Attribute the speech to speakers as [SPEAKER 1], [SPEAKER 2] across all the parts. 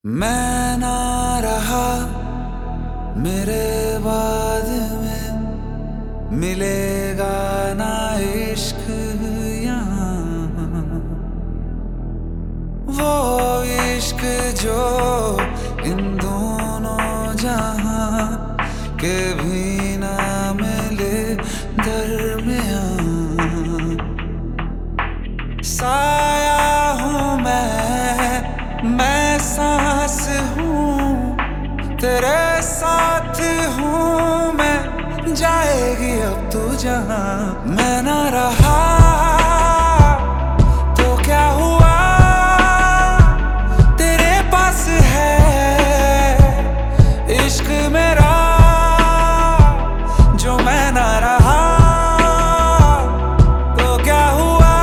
[SPEAKER 1] मैं ना रहा मेरे बाद में मिलेगा ना इश्क यहाँ, वो इश्क जो इन दोनों जहां के भी ना मिले दरमियां। साया हूँ मैं सांस हूँ, तेरे साथ हूँ मैं, जाएगी अब तू जहाँ मैं ना रहा तो क्या हुआ, तेरे पास है इश्क मेरा जो मैं ना रहा तो क्या हुआ,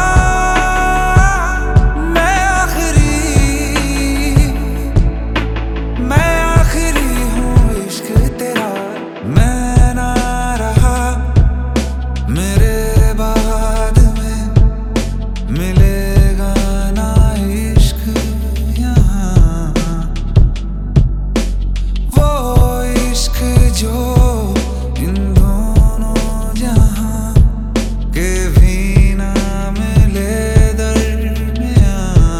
[SPEAKER 1] मैं आखिरी हूँ इश्क तेरा। मैं ना रहा मेरे बाद में मिलेगा ना इश्क यहाँ, वो इश्क जो इन दोनों जहां के भी ना मिले दरमियां।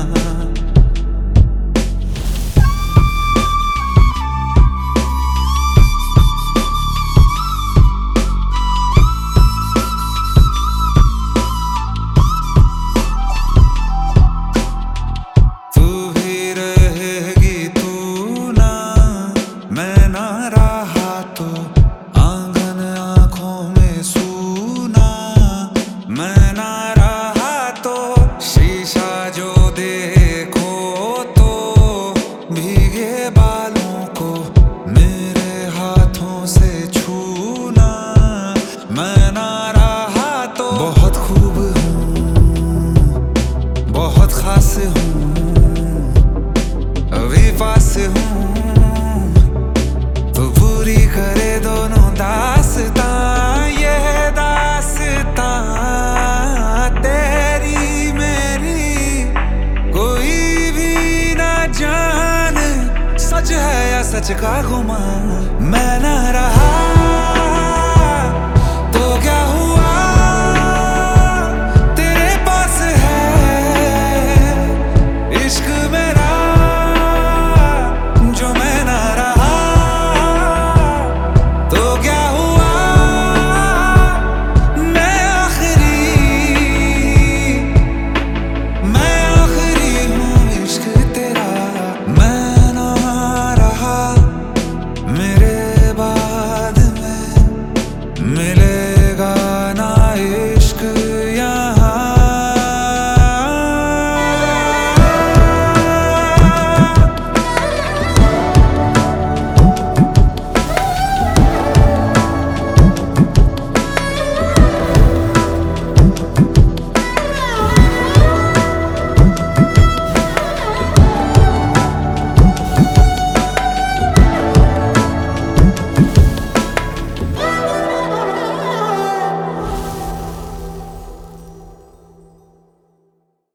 [SPEAKER 1] तू भी रहेगी तू ना, मैं ना रहा तो आंगन आंखों में सूना, मैं ना रहा तो शीशा जो देखो तो भीगे बालों को मेरे हाथों से छूना, मैं ना रहा तो बहुत खूब हूँ, बहुत खास हूँ, अभी पास हूँ तो पूरी करे दोनों दास्तां, ये दास्तां तेरी मेरी कोई भी ना जाने, सच है या सच का गुमान। मैं ना रहा तो क्या हुआ,